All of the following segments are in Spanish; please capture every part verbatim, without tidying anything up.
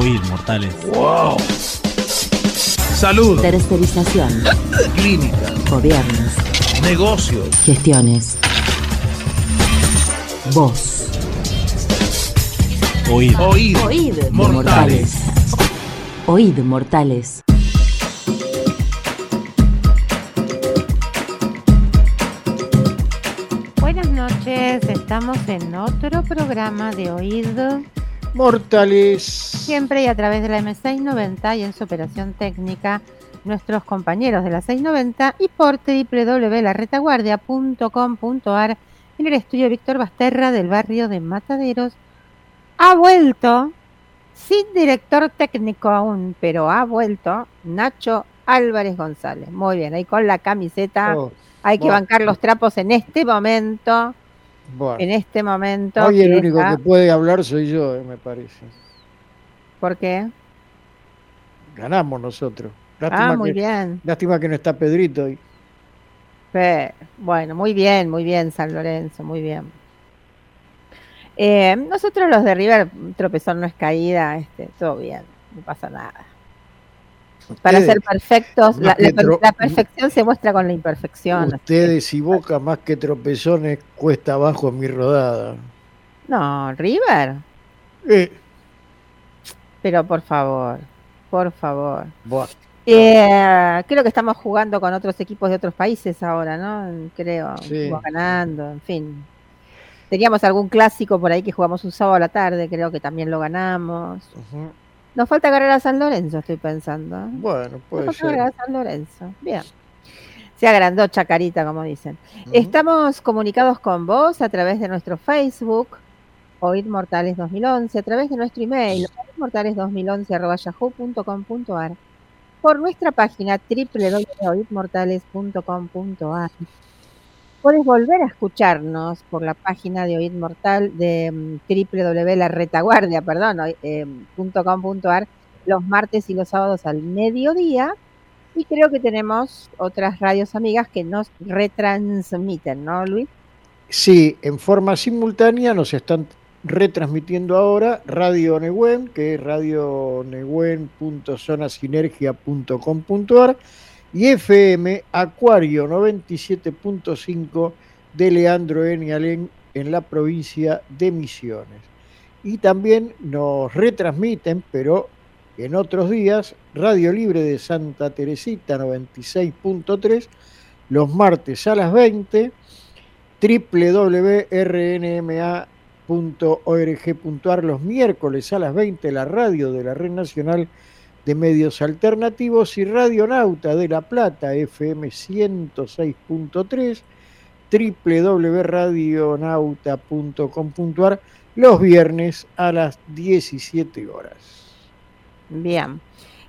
Oíd, mortales. ¡Wow! Salud. Tercerización. Clínicas. Gobiernos. Negocios. Gestiones. Voz. Oíd. Oíd. Oíd. Mortales. Oíd, mortales. Buenas noches, estamos en otro programa de Oíd Mortales. Siempre y a través de la eme seiscientos noventa y en su operación técnica nuestros compañeros de la seiscientos noventa y por doble u doble u doble u punto la retaguardia punto com punto a r en el estudio Víctor Basterra del barrio de Mataderos. Ha vuelto, sin director técnico aún, pero ha vuelto Nacho Álvarez González. Muy bien, ahí con la camiseta. Oh, Hay que bueno. bancar los trapos en este momento. Bueno. En este momento. Hoy el único está... que puede hablar soy yo, eh, me parece. ¿Por qué? Ganamos nosotros. Lástima Ah, muy que, bien. Lástima que no está Pedrito hoy. Pero, bueno, muy bien, muy bien, San Lorenzo, muy bien. Eh, nosotros los de River, tropezón no es caída, este, todo bien, no pasa nada. Para Ustedes, ser perfectos, la, la, tro- la perfección se muestra con la imperfección. Ustedes y Boca más que tropezones cuesta abajo mi rodada. No, River. Eh, Pero por favor, por favor. buah. Eh, creo que estamos jugando con otros equipos de otros países ahora, ¿no? Creo, Sí. estamos ganando, en fin. Teníamos algún clásico por ahí que jugamos un sábado a la tarde, creo que también lo ganamos. Ujú. Nos falta agarrar a San Lorenzo, estoy pensando. Bueno, Nos puede falta ser. agarrar a San Lorenzo. Bien. Se agrandó Chacarita, como dicen. Ujú. Estamos comunicados con vos a través de nuestro Facebook, Oíd Mortales dos mil once, a través de nuestro email, oíd mortales dos mil once arroba yahoo punto com punto a r, por nuestra página doble u doble u doble u punto oíd mortales punto com punto a r. Puedes volver a escucarnos por la página de Oíd Mortal de um, doble u doble u doble u punto la retaguardia, perdón, eh, punto com punto a r los martes y los sábados al mediodía. Y creo que tenemos otras radios amigas que nos retransmiten, ¿no, Luis? Sí, en forma simultánea nos están retransmitiendo ahora Radio Nehuen, que es radio nehuen punto zona sinergia punto com punto a r, y F M Acuario noventa y siete punto cinco de Leandro N. Alén en la provincia de Misiones. Y también nos retransmiten, pero en otros días, Radio Libre de Santa Teresita noventa y seis punto tres, los martes a las veinte, doble u doble u doble u punto r n m a punto org punto a r los miércoles a las veinte, la radio de la Red Nacional de Medios Alternativos, y Radio Nauta de La Plata, F M ciento seis punto tres, doble u doble u doble u punto radio nauta punto com punto a r los viernes a las diecisiete horas. Bien.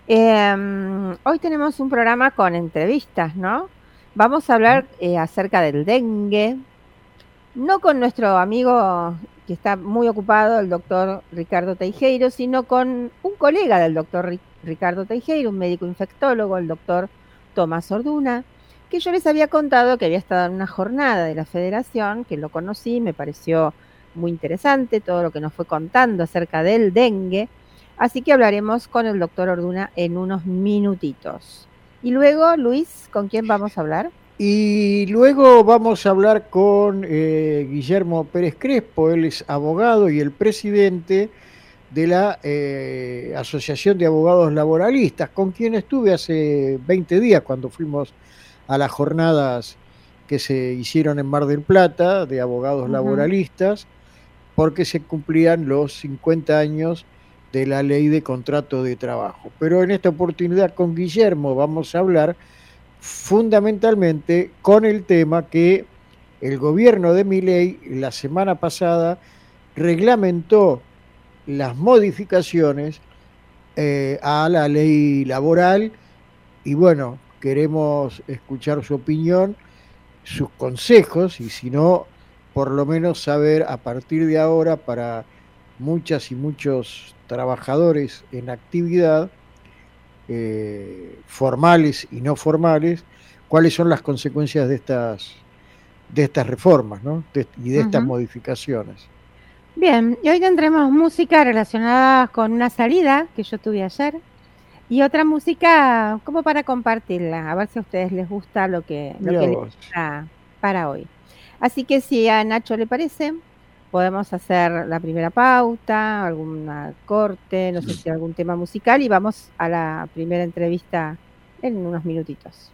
Eh, hoy tenemos un programa con entrevistas, ¿no? Vamos a hablar eh, acerca del dengue, no con nuestro amigo que está muy ocupado, el doctor Ricardo Teijeiro, sino con un colega del doctor Ricardo Teijeiro, un médico infectólogo, el doctor Tomás Orduna, que yo les había contado que había estado en una jornada de la Federación, que lo conocí, me pareció muy interesante todo lo que nos fue contando acerca del dengue, así que hablaremos con el doctor Orduna en unos minutitos. Y luego, Luis, ¿con quién vamos a hablar? Y luego vamos a hablar con eh, Guillermo Pérez Crespo, él es abogado y el presidente de la eh, Asociación de Abogados Laboralistas, con quien estuve hace veinte días cuando fuimos a las jornadas que se hicieron en Mar del Plata de abogados uh-huh. laboralistas, porque se cumplían los cincuenta años de la ley de contrato de trabajo. Pero en esta oportunidad con Guillermo vamos a hablar fundamentalmente con el tema que el gobierno de Milei la semana pasada reglamentó las modificaciones eh, a la ley laboral, y bueno, queremos escuchar su opinión, sus consejos, y si no, por lo menos saber a partir de ahora, para muchas y muchos trabajadores en actividad, Eh, formales y no formales, cuáles son las consecuencias de estas de estas reformas, ¿no? De, y de estas uh-huh. modificaciones. Bien, y hoy tendremos música relacionada con una salida que yo tuve ayer y otra música como para compartirla, a ver si a ustedes les gusta lo que, lo Mirá que les vos. gusta para hoy. Así que si a Nacho le parece, podemos hacer la primera pauta, alguna corte, no sé si algún tema musical y vamos a la primera entrevista en unos minutitos.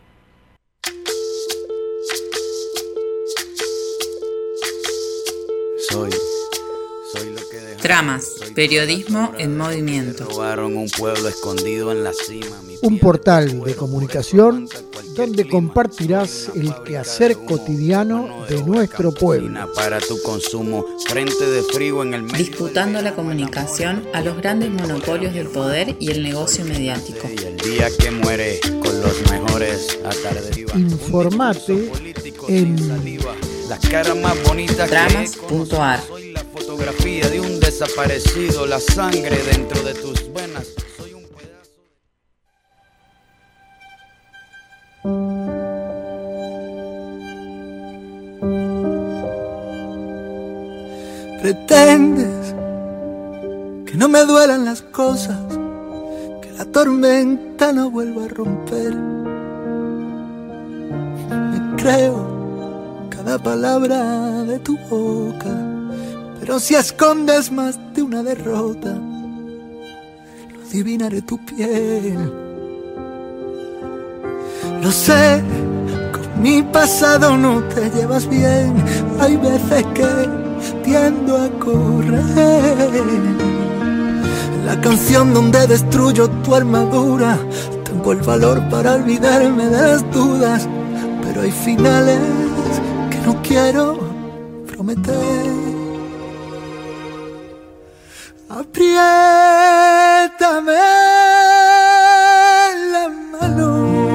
Soy, soy lo que dejaron, Tramas, soy periodismo toda la en basura movimiento. que robaron un pueblo escondido en la cima. Mi Un piel portal cuero, de comunicación cualquier donde clima, compartirás una el fábrica quehacer de humo, cotidiano mano de obra nuestro pueblo. campesina para tu consumo, frente de frío en el medio Disputando del la verano, comunicación el amor, a los grandes monopolios del poder y el negocio mediático. y el día que muere con los mejores atardes. Informate en las caras más bonitas Tramas que punto ar. soy la fotografía de un desaparecido, la sangre dentro de tus venas. Soy un pedazo de... Pretendes que no me duelan las cosas, que la tormenta no vuelva a romper. Me creo cada palabra de tu boca, pero si escondes más de una derrota, lo adivinaré tu piel. Lo sé, con mi pasado no te llevas bien, hay veces que tiendo a correr. La canción donde destruyo tu armadura, tengo el valor para olvidarme de las dudas, pero hay finales que no quiero prometer. Apriétame la mano,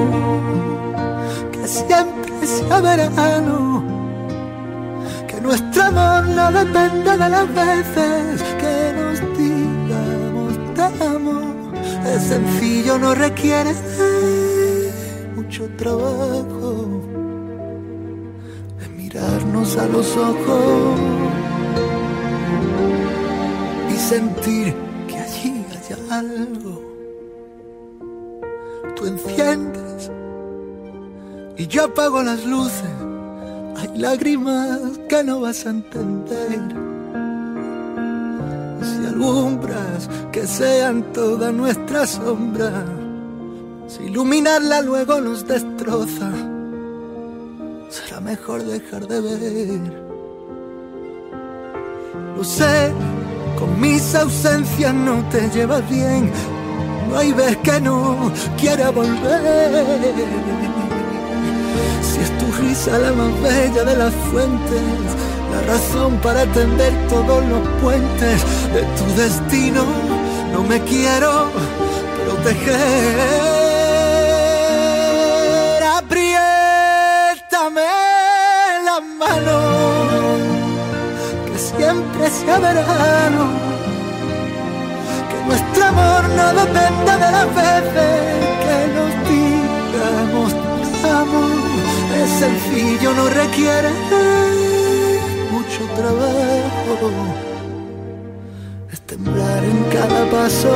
que siempre sea verano, que nuestro amor no dependa de las veces que nos digamos te amo. Es sencillo, no requiere mucho trabajo, de mirarnos a los ojos y sentir que allí hay algo. Tú enciendes y yo apago las luces. Hay lágrimas que no vas a entender. Si alumbras, que sean toda nuestra sombra. Si iluminarla luego nos destroza, será mejor dejar de ver. Lo sé, con mis ausencias no te llevas bien. No hay vez que no quiera volver. Si es tu risa la más bella de las fuentes, la razón para tender todos los puentes de tu destino, no me quiero proteger. Apriétame la mano, que siempre sea verano, que nuestro amor no dependa de las veces que nos digamos te amo. Es sencillo, no requiere mucho trabajo, es temblar en cada paso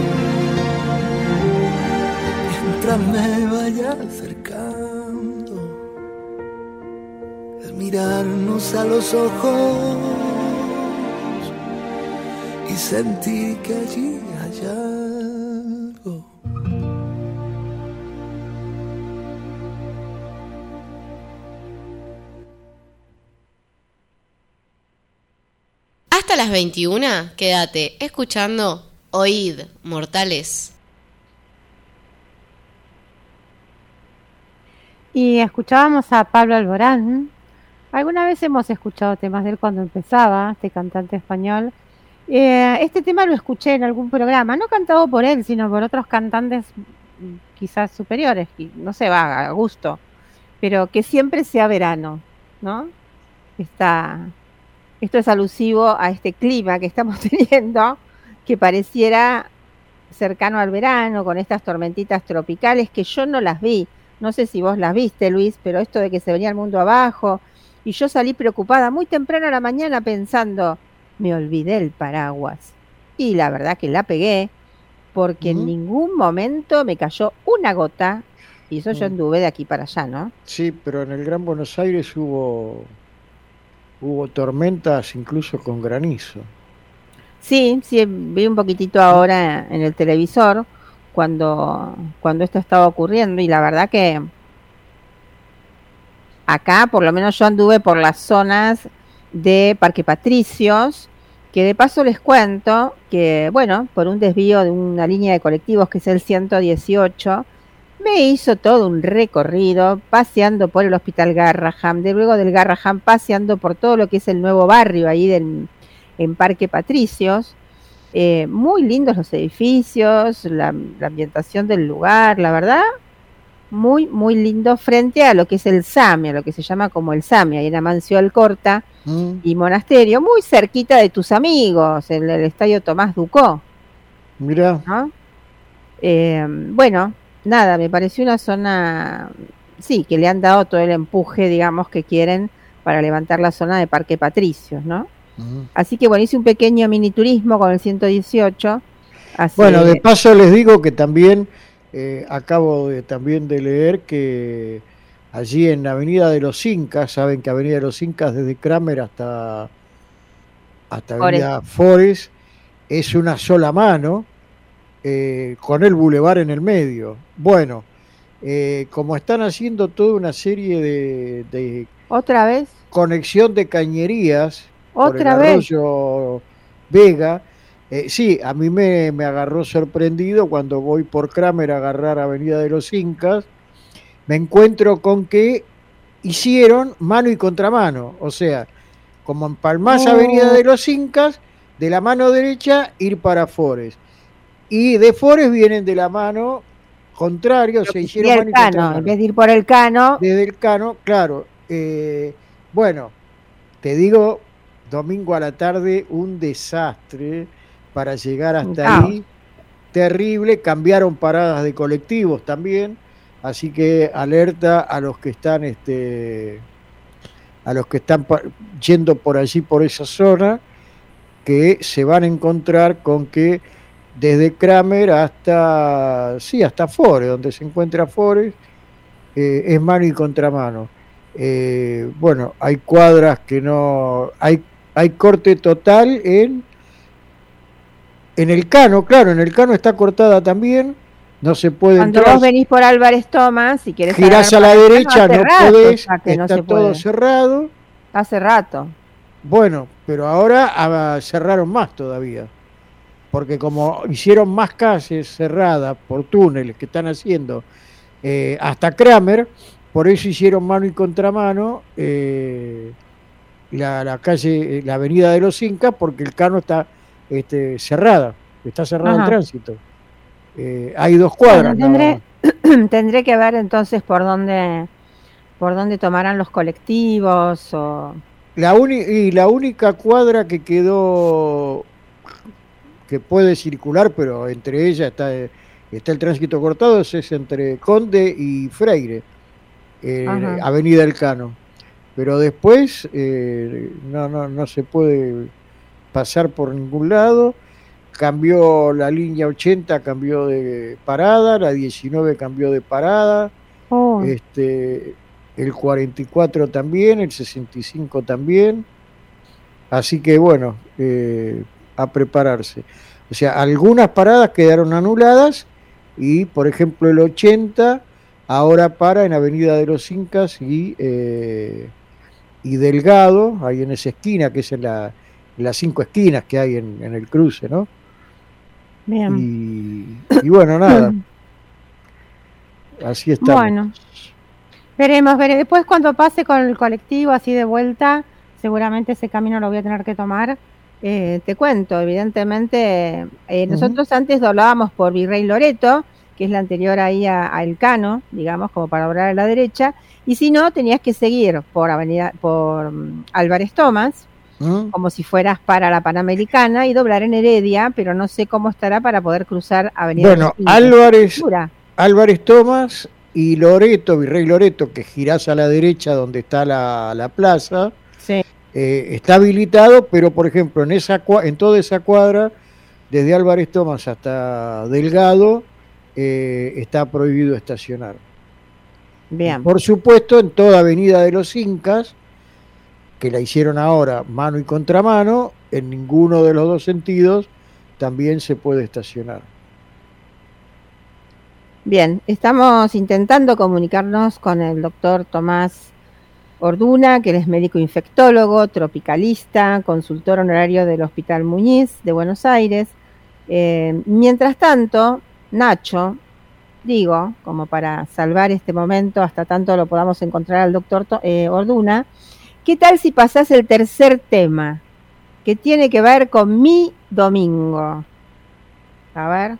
mientras me vaya acercando, es mirarnos a los ojos y sentir que allí hay algo. Hasta las veintiuna, quédate escuchando Oíd, Mortales. Y escuchábamos a Pablo Alborán. Alguna vez hemos escuchado temas de él cuando empezaba, este cantante español. Eh, este tema lo escuché en algún programa, no cantado por él, sino por otros cantantes quizás superiores, no sé, va a gusto, pero que siempre sea verano, ¿no? Está, esto es alusivo a este clima que estamos teniendo, que pareciera cercano al verano, con estas tormentitas tropicales que yo no las vi. No sé si vos las viste, Luis, pero esto de que se venía el mundo abajo, y yo salí preocupada muy temprano a la mañana pensando, me olvidé el paraguas. Y la verdad que la pegué, porque Ujú. en ningún momento me cayó una gota, y eso yo Mm. anduve de aquí para allá, ¿no? Sí, pero en el Gran Buenos Aires hubo, hubo tormentas incluso con granizo. Sí, sí, vi un poquitito ahora en el televisor cuando, cuando esto estaba ocurriendo, y la verdad que acá, por lo menos yo anduve por las zonas de Parque Patricios, que de paso les cuento que, bueno, por un desvío de una línea de colectivos que es el ciento dieciocho, me hizo todo un recorrido paseando por el Hospital Garraham, de luego del Garraham paseando por todo lo que es el nuevo barrio ahí del, en Parque Patricios. Eh, muy lindos los edificios, la, la ambientación del lugar, la verdad, muy, muy lindo frente a lo que es el SAMI, a lo que se llama como el SAMI, ahí en Amancio Alcorta Mm. y Monasterio, muy cerquita de tus amigos, en el estadio Tomás Ducó, Mirá, ¿no? Eh, bueno, nada, me pareció una zona, sí, que le han dado todo el empuje, digamos, que quieren para levantar la zona de Parque Patricios, ¿no? Ujú. Así que bueno, hice un pequeño mini turismo con el ciento dieciocho. Así, Bueno, de paso les digo que también eh, acabo de, también de leer que allí en Avenida de los Incas, saben que Avenida de los Incas desde Kramer hasta, hasta Avenida Forest es una sola mano, eh, con el bulevar en el medio. Bueno, eh, como están haciendo toda una serie de, de ¿Otra vez? conexión de cañerías por el ¿Otra vez? arroyo Vega, eh, sí, a mí me, me agarró sorprendido cuando voy por Kramer a agarrar Avenida de los Incas, me encuentro con que hicieron mano y contramano, o sea, como empalmás Oh. Avenida de los Incas, de la mano derecha ir para Forest, y de Forest vienen de la mano contraria, o Lo sea, que hicieron sería mano el y Cano, contramano. en vez de ir por el Cano, Desde el Cano, claro. eh, bueno, te digo, domingo a la tarde, un desastre para llegar Un hasta caos. ahí. Terrible, cambiaron paradas de colectivos también, así que alerta a los que están, este, a los que están pa- yendo por allí, por esa zona, que se van a encontrar con que desde Kramer hasta, sí, hasta Forest, donde se encuentra Forest, eh, es mano y contramano. Eh, bueno, hay cuadras que no, hay, hay corte total en, en el Cano, claro, en el Cano está cortada también, no se puede cuando entrar, vos venís por Álvarez Thomas, si querés girás a agarrar la para el derecha, Cano, no hace rato podés, ya que no está se todo puede. cerrado. Hace rato. Bueno, pero ahora ah, cerraron más todavía, porque como hicieron más calles cerradas por túneles que están haciendo eh, hasta Kramer, por eso hicieron mano y contramano eh, la, la calle, la avenida de los Incas, porque el Cano está este, cerrada, está cerrado el Ajá. tránsito. Eh, hay dos cuadras. Bueno, tendré, ¿no? tendré que ver entonces por dónde, por dónde tomarán los colectivos o... La uni- y la única cuadra que quedó que puede circular, pero entre ellas está, está el tránsito cortado, es entre Conde y Freire, eh, Ajá. Avenida El Cano. Pero después eh, no, no, no se puede pasar por ningún lado. Cambió la línea ochenta, cambió de parada, la diecinueve cambió de parada, Oh, este, el cuarenta y cuatro también, el sesenta y cinco también. Así que bueno, eh, a prepararse. O sea, algunas paradas quedaron anuladas y, por ejemplo, el ochenta ahora para en Avenida de los Incas y, eh, y Delgado, ahí en esa esquina, que es en la, en las cinco esquinas que hay en, en el cruce, ¿no? bien. Y, y bueno, nada, así estamos. Bueno, veremos, veremos. Después cuando pase con el colectivo así de vuelta, seguramente ese camino lo voy a tener que tomar. Eh, te cuento, evidentemente, eh, Ujú. nosotros antes doblábamos por Virrey Loreto, que es la anterior ahí a, a El Cano, digamos, como para doblar a la derecha, y si no, tenías que seguir por Avenida, por mm, Álvarez Thomas, ¿Mm? como si fueras para la Panamericana y doblar en Heredia, pero no sé cómo estará para poder cruzar Avenida de Bueno, los Incas. Álvarez, Dura. Álvarez Thomas y Loreto, Virrey Loreto, que girás a la derecha donde está la, la plaza, Sí. eh, está habilitado, pero por ejemplo en, esa, en toda esa cuadra, desde Álvarez Thomas hasta Delgado, eh, está prohibido estacionar. Bien. Por supuesto, en toda Avenida de los Incas, que la hicieron ahora mano y contramano, en ninguno de los dos sentidos también se puede estacionar. Bien, estamos intentando comunicarnos con el doctor Tomás Orduna, que él es médico infectólogo, tropicalista, consultor honorario del Hospital Muñiz de Buenos Aires. Eh, mientras tanto, Nacho, digo, como para salvar este momento, hasta tanto lo podamos encontrar al doctor eh, Orduna, ¿qué tal si pasás el tercer tema, que tiene que ver con mi domingo? A ver.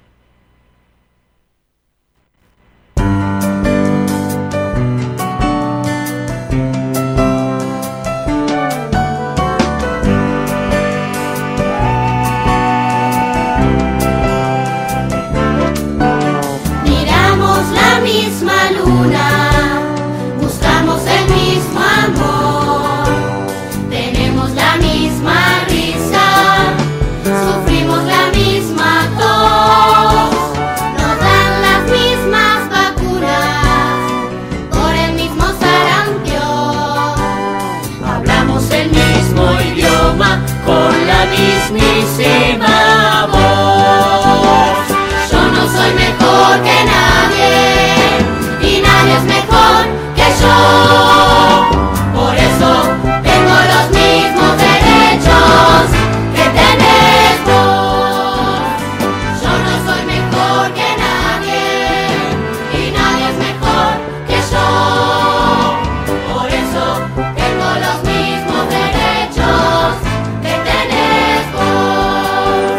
Miramos la misma luna, buscamos el mismo amor, tenemos la misma risa, sufrimos la misma tos, nos dan las mismas vacunas por el mismo sarampión, hablamos el mismo idioma con la mismísima voz. Yo no soy mejor que nadie y nadie es mejor que yo, por eso tengo los mismos derechos que tenés vos. Yo no soy mejor que nadie y nadie es mejor que yo, por eso tengo los mismos derechos que tenés vos.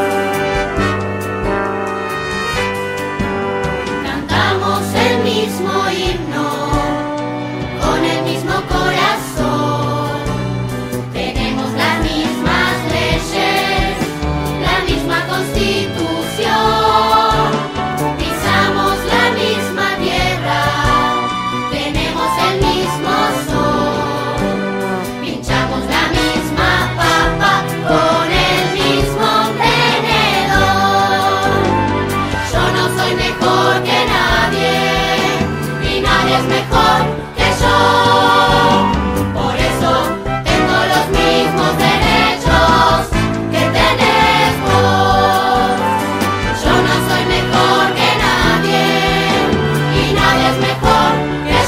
Cantamos el mismo himno con el mismo corazón, tenemos las mismas leyes, la misma constitución, pisamos la misma tierra, tenemos el mismo sol, pinchamos la misma papa con el mismo tenedor. Yo no soy mejor que nadie y nadie es mejor que yo, por eso tengo los mismos derechos que tenés vos. Yo no soy mejor que nadie y nadie es mejor que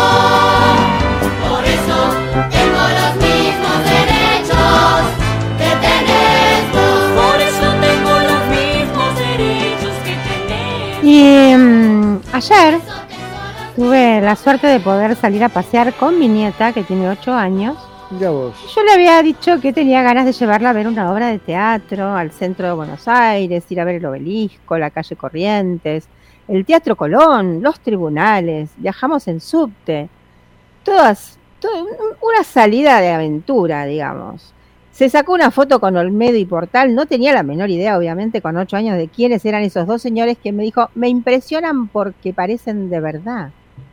yo, por eso tengo los mismos derechos que tenés vos. Por eso tengo los mismos derechos que tenés. Y um, ayer tuve la suerte de poder salir a pasear con mi nieta, que tiene ocho años. Ya vos. Yo le había dicho que tenía ganas de llevarla a ver una obra de teatro al centro de Buenos Aires, ir a ver el Obelisco, la calle Corrientes, el Teatro Colón, los tribunales, viajamos en subte, todas, todo, una salida de aventura, digamos. Se sacó una foto con Olmedo y Portal, no tenía la menor idea, obviamente, con ocho años, de quiénes eran esos dos señores, que me dijo, me impresionan porque parecen de verdad.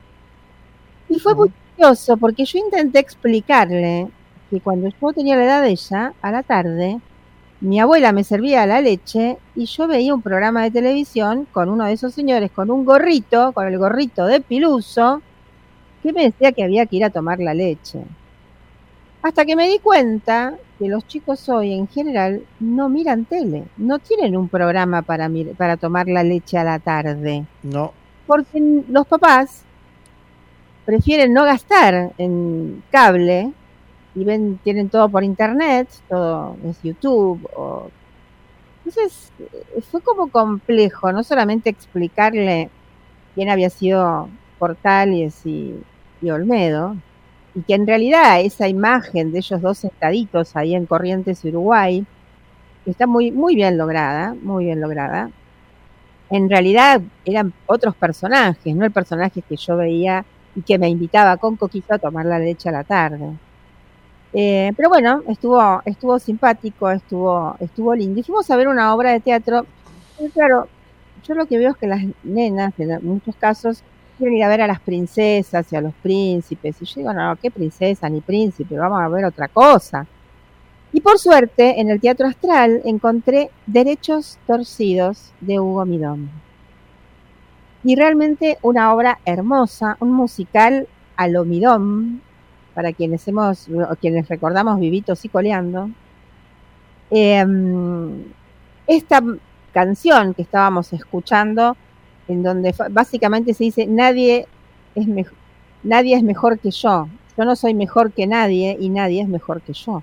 Y fue muy curioso, porque yo intenté explicarle que cuando yo tenía la edad de ella, a la tarde, mi abuela me servía la leche y yo veía un programa de televisión con uno de esos señores, con un gorrito, con el gorrito de Piluso, que me decía que había que ir a tomar la leche. Hasta que me di cuenta que los chicos hoy en general no miran tele, no tienen un programa para, mir- para tomar la leche a la tarde, No. porque los papás prefieren no gastar en cable y ven, tienen todo por internet, todo es YouTube. O... Entonces eh, fue como complejo, no solamente explicarle quién había sido Portales y, y Olmedo, y que en realidad esa imagen de ellos dos sentaditos ahí en Corrientes, Uruguay, está muy, muy bien lograda, muy bien lograda. En realidad eran otros personajes, no el personaje que yo veía y que me invitaba con Coquito a tomar la leche a la tarde. Eh, pero bueno, estuvo, estuvo simpático, estuvo, estuvo lindo. Y fuimos a ver una obra de teatro. Y claro, yo lo que veo es que las nenas, en muchos casos, quieren ir a ver a las princesas y a los príncipes. Y yo digo, no, qué princesa ni príncipe, vamos a ver otra cosa. Y por suerte, en el Teatro Astral encontré Derechos Torcidos de Hugo Midón. Y realmente una obra hermosa, un musical a lo Midón, para quienes hemos, o quienes recordamos Vivitos y Coleando. Eh, esta canción que estábamos escuchando, en donde básicamente se dice, nadie es, me- nadie es mejor que yo, yo no soy mejor que nadie y nadie es mejor que yo.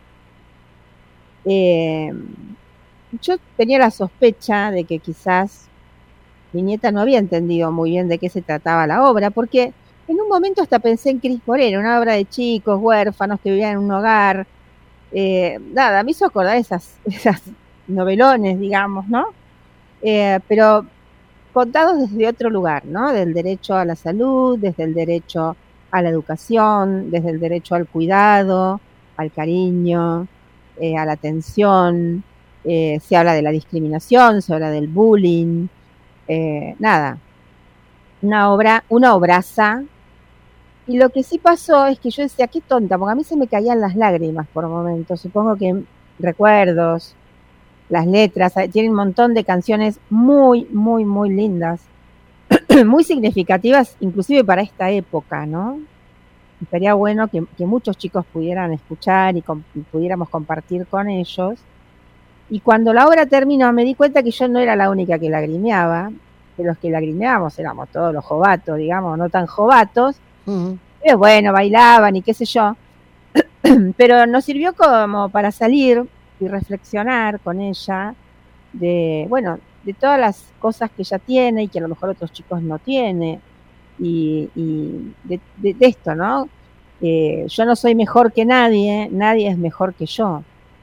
Eh, yo tenía la sospecha de que quizás mi nieta no había entendido muy bien de qué se trataba la obra, porque en un momento hasta pensé en Cris Morena, una obra de chicos huérfanos que vivían en un hogar. Eh, nada, me hizo acordar esas, esas novelones, digamos, ¿no? Eh, pero contados desde otro lugar, ¿no? Del derecho a la salud, desde el derecho a la educación, desde el derecho al cuidado, al cariño, eh, a la atención. Eh, se habla de la discriminación, se habla del bullying, eh, nada. Una obra, una obraza. Y lo que sí pasó es que yo decía, qué tonta, porque a mí se me caían las lágrimas por momentos. Supongo que recuerdos, las letras, tienen un montón de canciones muy, muy, muy lindas, muy significativas, inclusive para esta época, ¿no? Estaría bueno que, que muchos chicos pudieran escuchar y, com- y pudiéramos compartir con ellos. Y cuando la obra terminó, me di cuenta que yo no era la única que lagrimeaba, que los que lagrimeábamos éramos todos los jovatos, digamos, no tan jovatos, Ujú. pero bueno, bailaban y qué sé yo. Pero nos sirvió como para salir y reflexionar con ella de, bueno, de todas las cosas que ella tiene y que a lo mejor otros chicos no tienen, y, y de, de- de esto, ¿no? Eh, yo no soy mejor que nadie, nadie es mejor que yo.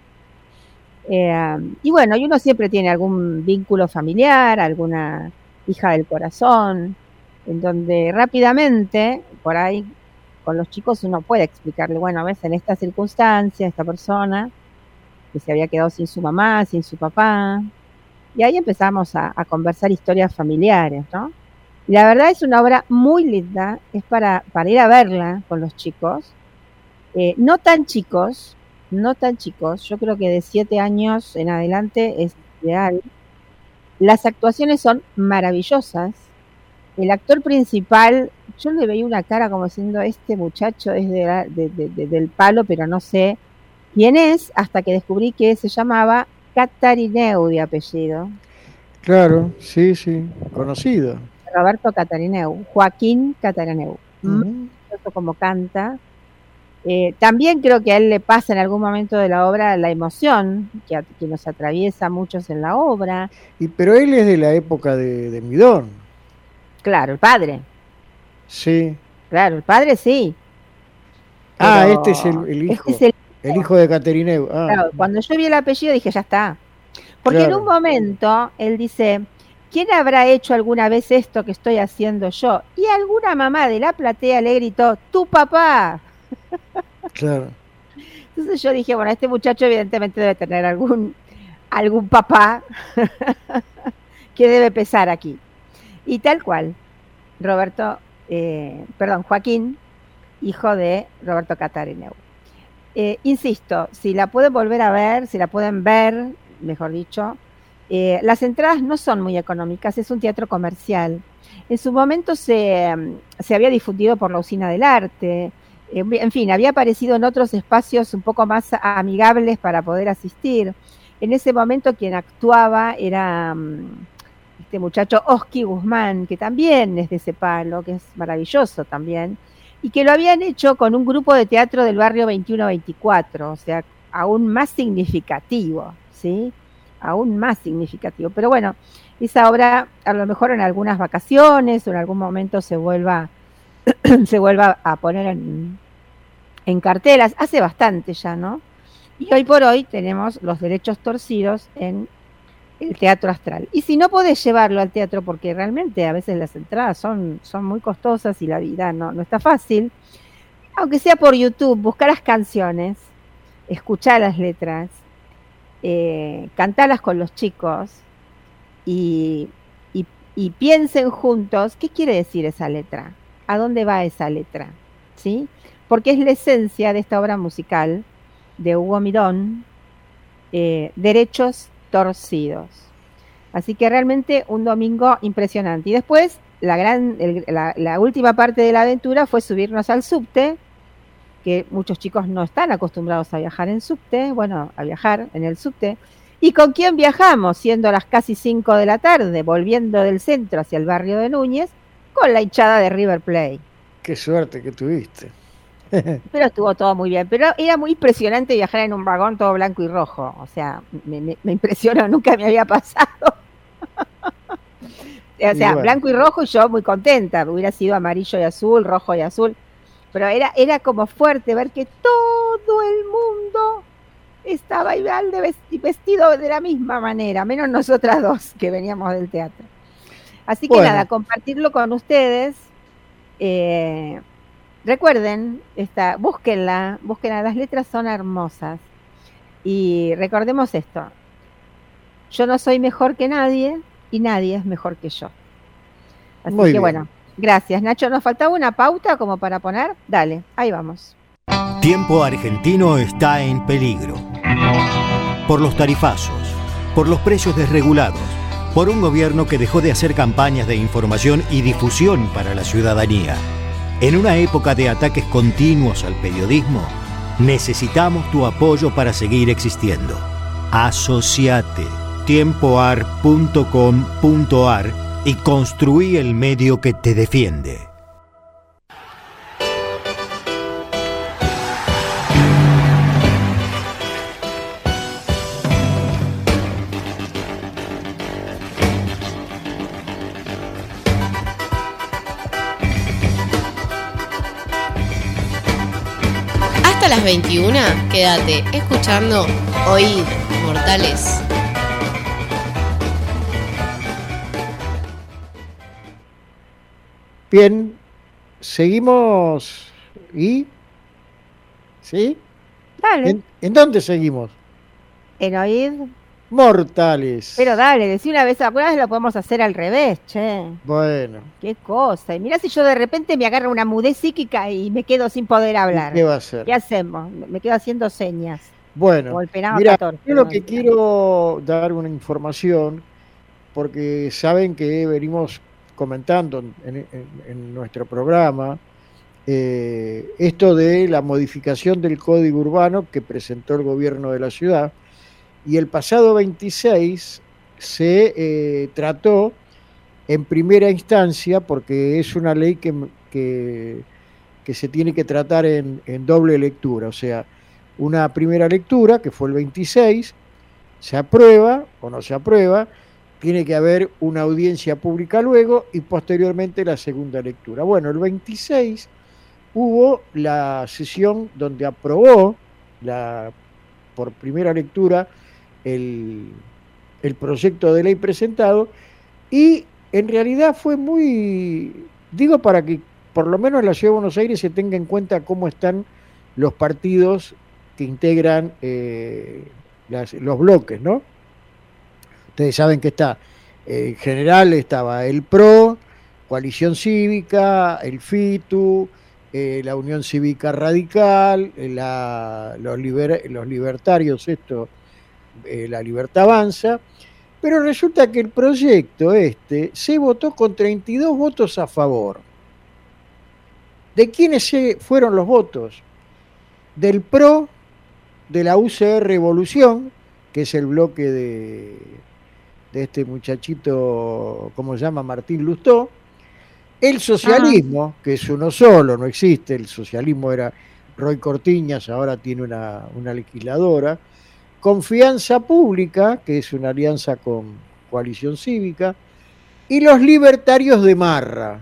Eh, y bueno, y uno siempre tiene algún vínculo familiar, alguna hija del corazón, en donde rápidamente, por ahí, con los chicos uno puede explicarle, bueno, a veces en esta circunstancia, esta persona que se había quedado sin su mamá, sin su papá, y ahí empezamos a, a conversar historias familiares, ¿no? Y la verdad es una obra muy linda, es para, para ir a verla con los chicos, eh, no tan chicos, no tan chicos, yo creo que de siete años en adelante es ideal. Las actuaciones son maravillosas. El actor principal, yo le veía una cara como diciendo, este muchacho es de la- de- de- de- del palo, pero no sé quién es, hasta que descubrí que se llamaba Catarineu de apellido, Claro, sí, sí, conocido. Roberto Catarineu, Joaquín Catarineu. Ujú. Maravilloso como canta. Eh, también creo que a él le pasa en algún momento de la obra la emoción que, a- que nos atraviesa a muchos en la obra. Y, pero él es de la época de, de Midón, Claro, el padre, sí. claro, el padre sí. Ah, pero este es el, el este hijo, es el el hijo de Caterineu. Ah, Claro, cuando yo vi el apellido dije, ya está. Porque en claro. un momento él dice, ¿quién habrá hecho alguna vez esto que estoy haciendo yo? Y alguna mamá de la platea le gritó, ¡tu papá! Claro. Entonces yo dije, bueno, este muchacho evidentemente debe tener algún, algún papá que debe pesar aquí. Y tal cual, Roberto, eh, perdón, Joaquín, hijo de Roberto Catarineu. Eh, insisto, si la pueden volver a ver, si la pueden ver, mejor dicho, eh, las entradas no son muy económicas, es un teatro comercial. En su momento se, mm, se había difundido por la Usina del Arte, eh, en fin, había aparecido en otros espacios un poco más amigables para poder asistir. En ese momento quien actuaba era mm, este muchacho Oski Guzmán, que también es de ese palo, que es maravilloso también, y que lo habían hecho con un grupo de teatro del barrio veintiuno veinticuatro, o sea, aún más significativo, ¿sí? Aún más significativo. Pero bueno, esa obra a lo mejor en algunas vacaciones o en algún momento se vuelva, se vuelva a poner en, en cartelas. Hace bastante ya, ¿no? Y hoy por hoy tenemos los derechos torcidos en el Teatro Astral. Y si no podés llevarlo al teatro, porque realmente a veces las entradas son, son muy costosas y la vida no, no está fácil, aunque sea por YouTube, buscar las canciones, escuchar las letras, eh, cantarlas con los chicos y, y, y piensen juntos qué quiere decir esa letra, a dónde va esa letra, ¿sí? Porque es la esencia de esta obra musical de Hugo Midón, eh, Derechos Torcidos. Así que realmente un domingo impresionante. Y después, la, gran, el, la, la última parte de la aventura fue subirnos al subte, que muchos chicos no están acostumbrados a viajar en subte, bueno, a viajar en el subte. ¿Y con quién viajamos? Siendo las casi cinco de la tarde, volviendo del centro hacia el barrio de Núñez, con la hinchada de River Plate. Qué suerte que tuviste. Pero estuvo todo muy bien. Pero era muy impresionante viajar en un vagón todo blanco y rojo. O sea, me, me, me impresionó, nunca me había pasado. O sea, Y bueno. blanco y rojo y yo muy contenta. Hubiera sido amarillo y azul, rojo y azul. Pero era, era como fuerte ver que todo el mundo estaba igual de vesti- vestido de la misma manera, menos nosotras dos que veníamos del teatro. Así que Bueno. nada, compartirlo con ustedes. Eh, recuerden, esta, búsquenla, búsquenla, las letras son hermosas. Y recordemos esto: yo no soy mejor que nadie y nadie es mejor que yo. Así Muy que bien. bueno, gracias Nacho. ¿Nos faltaba una pauta como para poner? Dale, ahí vamos. Tiempo argentino está en peligro. Por los tarifazos, por los precios desregulados, por un gobierno que dejó de hacer campañas de información y difusión para la ciudadanía. En una época de ataques continuos al periodismo, necesitamos tu apoyo para seguir existiendo. Asociate tiempoar punto com punto ar y construí el medio que te defiende. Hasta las veintiuna, quédate escuchando Oíd, Mortales. Bien, seguimos y... ¿Sí? Dale, ¿En, en dónde seguimos? en Oíd. Mortales. Pero dale, decí una vez, alguna vez lo podemos hacer al revés, che. Bueno, Qué cosa. Y mirá si yo de repente me agarro una mudez psíquica y me quedo sin poder ¿y hablar. ¿qué va a ser? ¿Qué hacemos? Me quedo haciendo señas. Bueno, Como el penado mira, catorce, yo lo ¿no? que quiero dar una información, porque saben que venimos comentando en, en- en nuestro programa eh, esto de la modificación del Código Urbano que presentó el gobierno de la ciudad, y el pasado veintiséis se eh, trató en primera instancia, porque es una ley que, que, que se tiene que tratar en, en doble lectura, o sea, una primera lectura, que fue el veintiséis, se aprueba o no se aprueba, tiene que haber una audiencia pública luego y posteriormente la segunda lectura. Bueno, el veintiséis hubo la sesión donde aprobó la, por primera lectura el, el proyecto de ley presentado, y en realidad fue muy, digo, para que por lo menos en la Ciudad de Buenos Aires se tenga en cuenta cómo están los partidos que integran eh, las- los bloques, ¿no? Ustedes saben que está, eh, en general estaba el P R O, Coalición Cívica, el FITU, eh, la Unión Cívica Radical, eh, la- los, liber- los libertarios, esto, eh, la Libertad Avanza, pero resulta que el proyecto este se votó con treinta y dos votos a favor. ¿De quiénes se fueron los votos? Del P R O, de la U C R Evolución, que es el bloque de, de este muchachito, ¿cómo se llama? Martín Lustó. El socialismo, que es uno solo, no existe, el socialismo era Roy Cortiñas, ahora tiene una, una legisladora. Confianza Pública, que es una alianza con Coalición Cívica. Y los libertarios de Marra.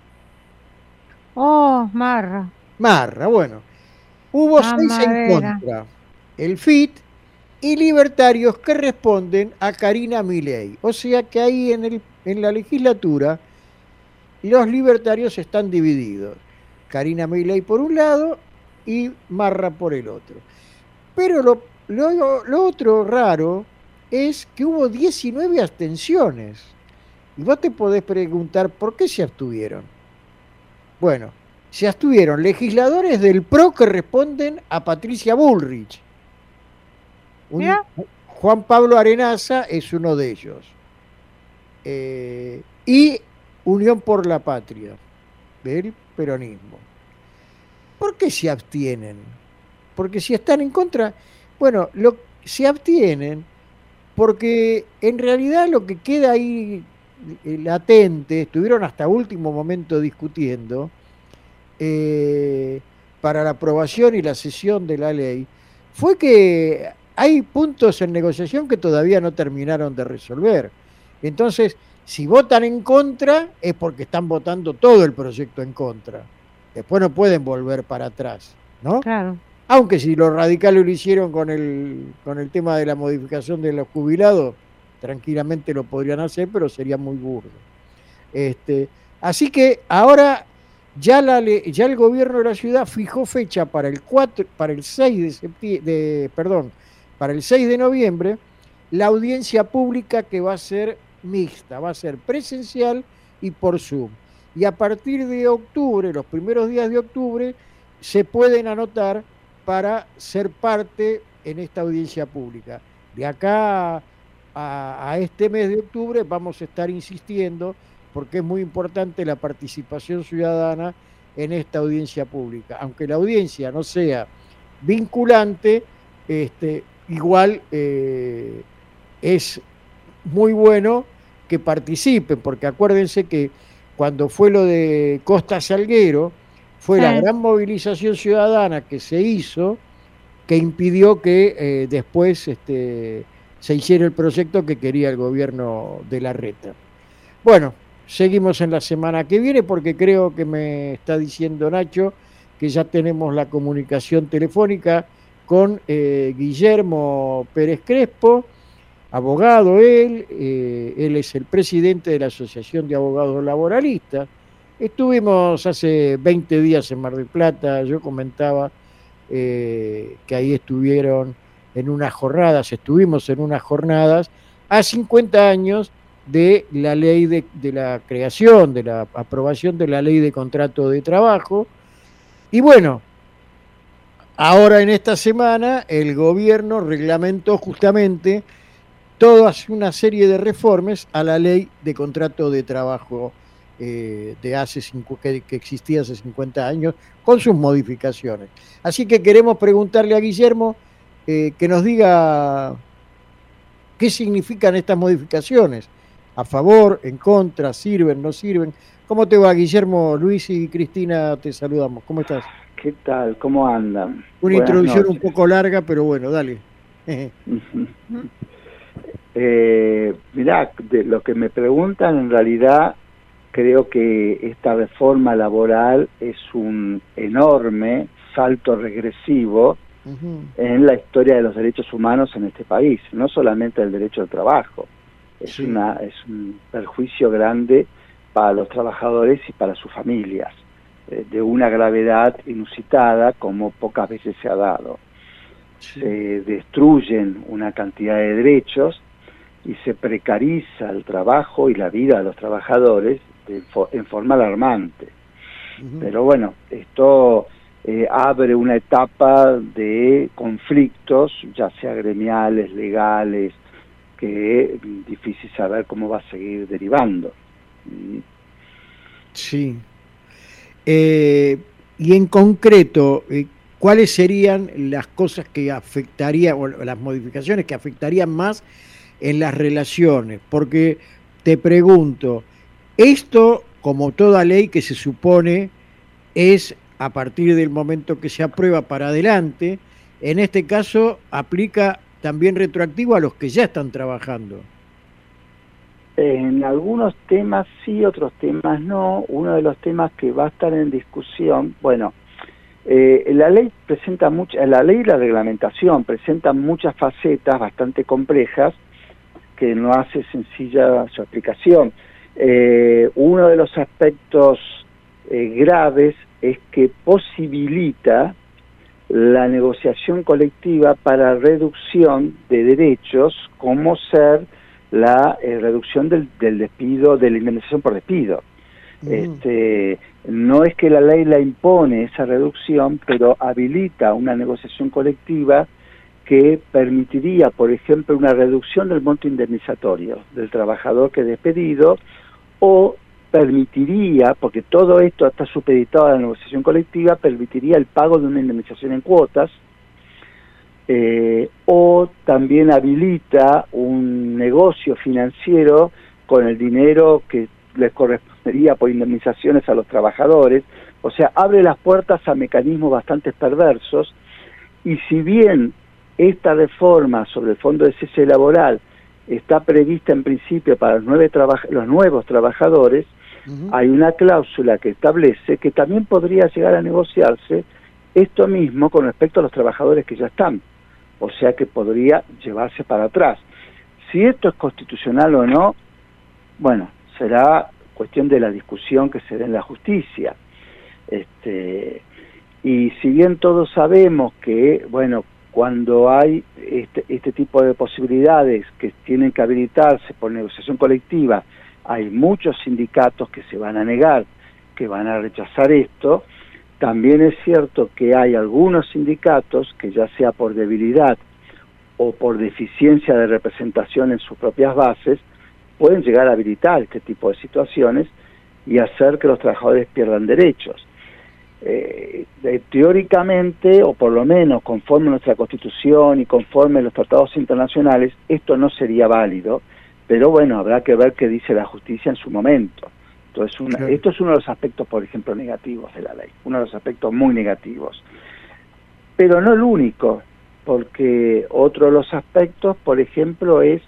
Oh, Marra. Marra, bueno. Hubo Ah, seis en madera. contra. El F I T y libertarios que responden a Karina Milei. O sea que ahí en, el, en la legislatura los libertarios están divididos. Karina Milei por un lado y Marra por el otro. Pero lo, lo, lo otro raro es que hubo diecinueve abstenciones. Y vos te podés preguntar por qué se abstuvieron. Bueno, se abstuvieron legisladores del P R O que responden a Patricia Bullrich. Un, Juan Pablo Arenaza es uno de ellos. Eh, y Unión por la Patria, del peronismo. ¿Por qué se abstienen? Porque si están en contra, bueno, lo, se abstienen porque en realidad lo que queda ahí latente, estuvieron hasta último momento discutiendo eh, para la aprobación y la cesión de la ley, fue que hay puntos en negociación que todavía no terminaron de resolver. Entonces, si votan en contra, es porque están votando todo el proyecto en contra. Después no pueden volver para atrás, ¿no? Claro. Aunque si los radicales lo hicieron con el, con el tema de la modificación de los jubilados, tranquilamente lo podrían hacer, pero sería muy burdo. Este, así que ahora ya, la, ya el gobierno de la ciudad fijó fecha para el cuatro, para el seis de septiembre, de, perdón, para el seis de noviembre, la audiencia pública que va a ser mixta, va a ser presencial y por Zoom. Y a partir de octubre, los primeros días de octubre, se pueden anotar para ser parte en esta audiencia pública. De acá a, a este mes de octubre vamos a estar insistiendo porque es muy importante la participación ciudadana en esta audiencia pública. Aunque la audiencia no sea vinculante, este, igual eh, es muy bueno que participen, porque acuérdense que cuando fue lo de Costa Salguero, fue sí. la gran movilización ciudadana que se hizo, que impidió que eh, después este, se hiciera el proyecto que quería el gobierno de Larreta. Bueno, seguimos en la semana que viene, porque creo que me está diciendo Nacho que ya tenemos la comunicación telefónica con eh, Guillermo Pérez Crespo, abogado él, eh, él es el presidente de la Asociación de Abogados Laboralistas. Estuvimos hace veinte días en Mar del Plata, yo comentaba eh, que ahí estuvieron en unas jornadas, estuvimos en unas jornadas a cincuenta años de la ley de, de la creación, de la aprobación de la ley de contrato de trabajo. Y bueno, ahora en esta semana el gobierno reglamentó justamente toda una serie de reformas a la ley de contrato de trabajo eh, de hace cinco, que, que existía hace cincuenta años, con sus modificaciones. Así que queremos preguntarle a Guillermo eh, que nos diga qué significan estas modificaciones. ¿A favor, en contra, sirven, no sirven? ¿Cómo te va, Guillermo? Luis y Cristina te saludamos. ¿Cómo estás? ¿Qué tal? ¿Cómo andan? Una Buenas introducción noches. Un poco larga, pero bueno, dale. eh, mirá, de lo que me preguntan, en realidad creo que esta reforma laboral es un enorme salto regresivo uh-huh. en la historia de los derechos humanos en este país, no solamente el derecho al trabajo. Es, sí. una, es un perjuicio grande para los trabajadores y para sus familias, eh, de una gravedad inusitada como pocas veces se ha dado. Sí. Se destruyen una cantidad de derechos y se precariza el trabajo y la vida de los trabajadores de, en forma alarmante. Uh-huh. Pero bueno, esto eh, abre una etapa de conflictos, ya sea gremiales, legales, que es difícil saber cómo va a seguir derivando. Sí. Eh, y en concreto, eh, ¿cuáles serían las cosas que afectarían, o las modificaciones que afectarían más en las relaciones? Porque te pregunto, esto, como toda ley que se supone es a partir del momento que se aprueba para adelante, en este caso aplica también retroactivo a los que ya están trabajando. En algunos temas sí, otros temas no. Uno de los temas que va a estar en discusión, bueno, eh, la ley presenta mucha, la ley y la reglamentación presentan muchas facetas bastante complejas que no hace sencilla su aplicación. Eh, uno de los aspectos eh, graves es que posibilita la negociación colectiva para reducción de derechos, como ser la eh, reducción del, del despido, de la indemnización por despido. Uh-huh. Este, no es que la ley la impone esa reducción, pero habilita una negociación colectiva que permitiría, por ejemplo, una reducción del monto indemnizatorio del trabajador que es despedido, o permitiría, porque todo esto está supeditado a la negociación colectiva, permitiría el pago de una indemnización en cuotas, eh, o también habilita un negocio financiero con el dinero que les correspondería por indemnizaciones a los trabajadores. O sea, abre las puertas a mecanismos bastante perversos, y si bien esta reforma sobre el fondo de cese laboral está prevista en principio para los, nueve traba- los nuevos trabajadores, uh-huh. hay una cláusula que establece que también podría llegar a negociarse esto mismo con respecto a los trabajadores que ya están, o sea que podría llevarse para atrás. Si esto es constitucional o no, bueno, será cuestión de la discusión que se dé en la justicia. Este, y si bien todos sabemos que, bueno, cuando hay este, este tipo de posibilidades que tienen que habilitarse por negociación colectiva, hay muchos sindicatos que se van a negar, que van a rechazar esto. También es cierto que hay algunos sindicatos que, ya sea por debilidad o por deficiencia de representación en sus propias bases, pueden llegar a habilitar este tipo de situaciones y hacer que los trabajadores pierdan derechos. Eh, eh, teóricamente, o por lo menos conforme a nuestra Constitución y conforme a los tratados internacionales, esto no sería válido, pero bueno, habrá que ver qué dice la justicia en su momento. Entonces, una, sí. Esto es uno de los aspectos, por ejemplo, negativos de la ley, uno de los aspectos muy negativos. Pero no el único, porque otro de los aspectos, por ejemplo, es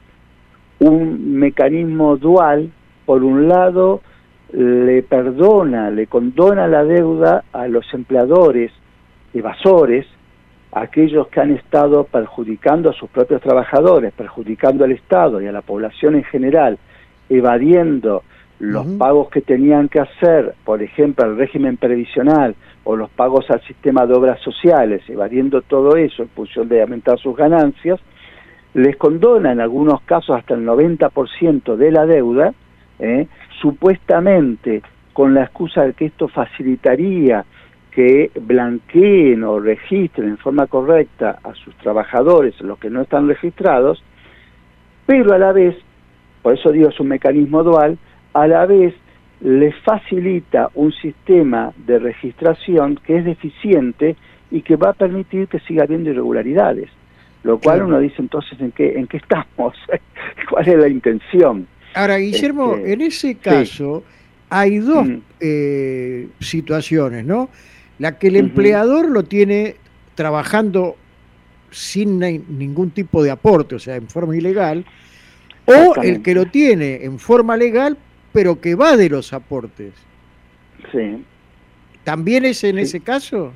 un mecanismo dual. Por un lado, le perdona, le condona la deuda a los empleadores evasores, aquellos que han estado perjudicando a sus propios trabajadores, perjudicando al Estado y a la población en general, evadiendo los uh-huh. pagos que tenían que hacer, por ejemplo, al régimen previsional o los pagos al sistema de obras sociales, evadiendo todo eso en función de aumentar sus ganancias. Les condona en algunos casos hasta el noventa por ciento de la deuda, ¿eh? supuestamente con la excusa de que esto facilitaría que blanqueen o registren en forma correcta a sus trabajadores, los que no están registrados, pero a la vez, por eso digo es un mecanismo dual, a la vez les facilita un sistema de registración que es deficiente y que va a permitir que siga habiendo irregularidades, lo cual claro. uno dice entonces en qué, en qué estamos, cuál es la intención. Ahora, Guillermo, este, en ese caso sí. hay dos mm. eh, situaciones, ¿no? La que el uh-huh. empleador lo tiene trabajando sin ningún tipo de aporte, o sea, en forma ilegal, o el que lo tiene en forma legal, pero que va de los aportes. Sí. ¿También es en sí. ese caso?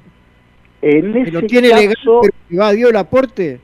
En ¿Que ese lo tiene caso, legal, pero que va dio el aporte?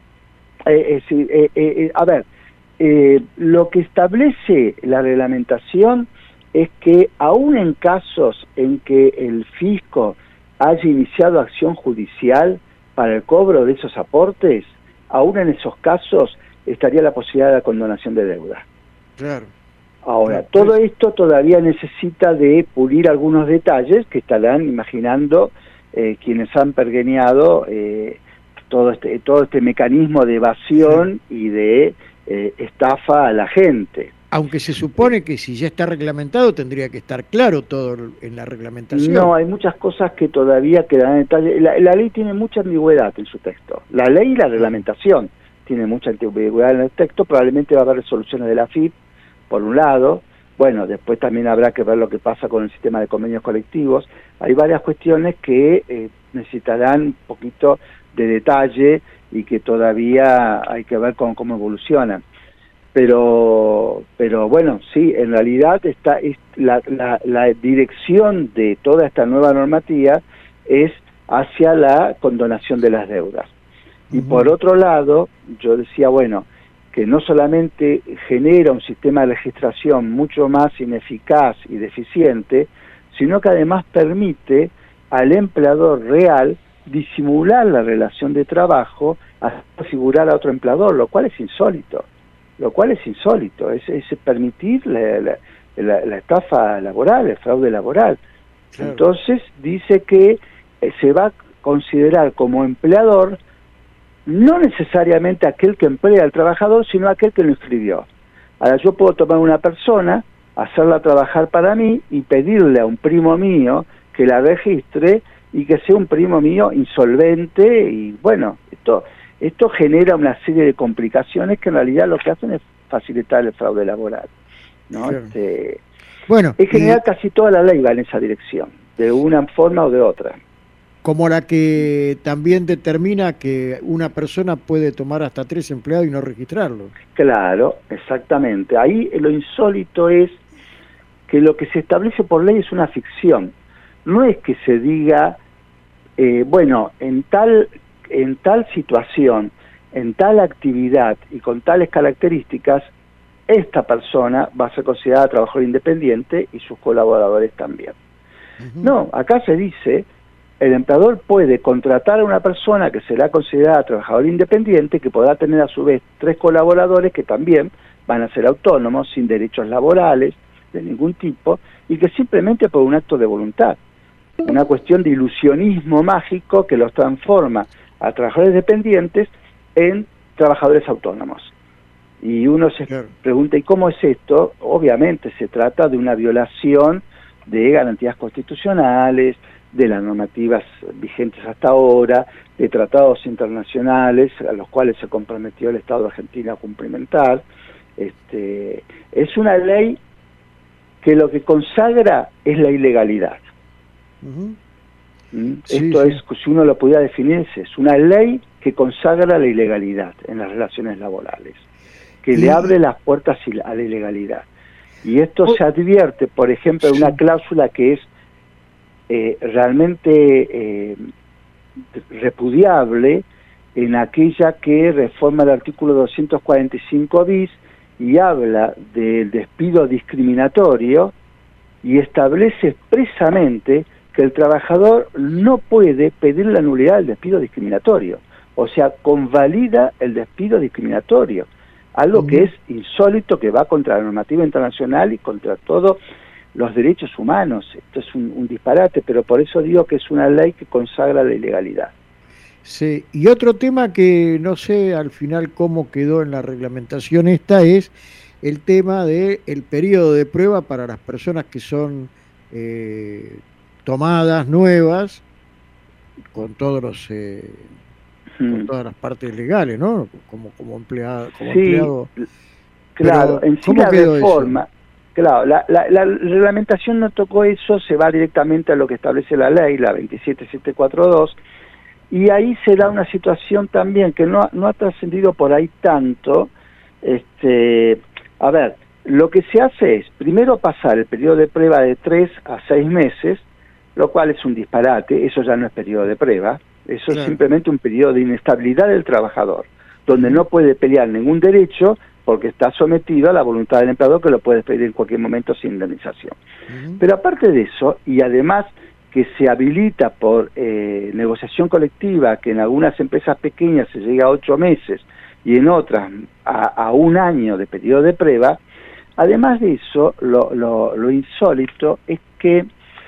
Eh, eh, sí, eh, eh, a ver, eh, lo que establece la reglamentación es que aún en casos en que el fisco haya iniciado acción judicial para el cobro de esos aportes, aún en esos casos estaría la posibilidad de la condonación de deuda. Claro. Ahora, claro, todo pues. esto todavía necesita de pulir algunos detalles que estarán imaginando eh, quienes han pergeñado eh, todo este todo este mecanismo de evasión sí. y de eh, estafa a la gente. Aunque se supone que si ya está reglamentado tendría que estar claro todo en la reglamentación. No, hay muchas cosas que todavía quedan en detalle. La, la ley tiene mucha ambigüedad en su texto. La ley y la reglamentación tiene mucha ambigüedad en el texto. Probablemente va a haber resoluciones de la F I P, por un lado. Bueno, después también habrá que ver lo que pasa con el sistema de convenios colectivos. Hay varias cuestiones que eh, necesitarán un poquito de detalle y que todavía hay que ver con cómo evolucionan. Pero, pero bueno, sí, en realidad está es la, la, la dirección de toda esta nueva normativa es hacia la condonación de las deudas. Y uh-huh. por otro lado, yo decía, bueno, que no solamente genera un sistema de registración mucho más ineficaz y deficiente, sino que además permite al empleador real disimular la relación de trabajo hasta figurar a otro empleador, lo cual es insólito. Lo cual es insólito, es, es permitir la, la, la, la estafa laboral, el fraude laboral. Claro. Entonces dice que eh, se va a considerar como empleador no necesariamente aquel que emplea al trabajador, sino aquel que lo inscribió. Ahora yo puedo tomar una persona, hacerla trabajar para mí y pedirle a un primo mío que la registre y que sea un primo mío insolvente, y bueno, esto esto genera una serie de complicaciones que en realidad lo que hacen es facilitar el fraude laboral, ¿no? Claro. Este, Bueno, en general y casi toda la ley va en esa dirección, de una forma o de otra. como la que también determina que una persona puede tomar hasta tres empleados y no registrarlo. Claro, exactamente. Ahí lo insólito es que lo que se establece por ley es una ficción. No es que se diga, eh, bueno, en tal, en tal situación, en tal actividad y con tales características, esta persona va a ser considerada trabajador independiente y sus colaboradores también. Uh-huh. No, acá se dice, el empleador puede contratar a una persona que será considerada trabajador independiente, que podrá tener a su vez tres colaboradores que también van a ser autónomos, sin derechos laborales de ningún tipo, y que simplemente por un acto de voluntad, una cuestión de ilusionismo mágico que los transforma a trabajadores dependientes en trabajadores autónomos. Y uno se claro. pregunta, ¿y cómo es esto? Obviamente se trata de una violación de garantías constitucionales, de las normativas vigentes hasta ahora, de tratados internacionales a los cuales se comprometió el Estado argentino a cumplimentar. Este, es una ley que lo que consagra es la ilegalidad. Uh-huh. ¿Mm? Sí, Esto sí. es, si uno lo pudiera definir, es una ley que consagra la ilegalidad en las relaciones laborales, que sí. le abre las puertas a la ilegalidad. Y esto oh. se advierte, por ejemplo, en sí. una cláusula que es eh, realmente eh, repudiable, en aquella que reforma el artículo doscientos cuarenta y cinco bis y habla del despido discriminatorio y establece expresamente que el trabajador no puede pedir la nulidad del despido discriminatorio, o sea, convalida el despido discriminatorio, algo uh-huh. que es insólito, que va contra la normativa internacional y contra todos los derechos humanos. Esto es un, un disparate, pero por eso digo que es una ley que consagra la ilegalidad. Sí, y otro tema que no sé al final cómo quedó en la reglamentación esta es el tema del periodo de prueba para las personas que son eh, tomadas nuevas con todos los eh, hmm. con todas las partes legales, ¿no? Como como empleado, como sí, empleado. Claro, en sí la reforma, claro, la, la, la reglamentación no tocó eso, se va directamente a lo que establece la ley, la veintisiete mil setecientos cuarenta y dos. Y ahí se da una situación también que no, no ha trascendido por ahí tanto. Este, a ver, lo que se hace es, primero pasar el periodo de prueba de tres a seis meses, lo cual es un disparate, eso ya no es periodo de prueba, eso claro. es simplemente un periodo de inestabilidad del trabajador, donde no puede pelear ningún derecho porque está sometido a la voluntad del empleador, que lo puede pedir en cualquier momento sin indemnización. Uh-huh. Pero aparte de eso, y además que se habilita por eh, negociación colectiva, que en algunas empresas pequeñas se llega a ocho meses y en otras a, a un año de periodo de prueba, además de eso, lo, lo, lo insólito es que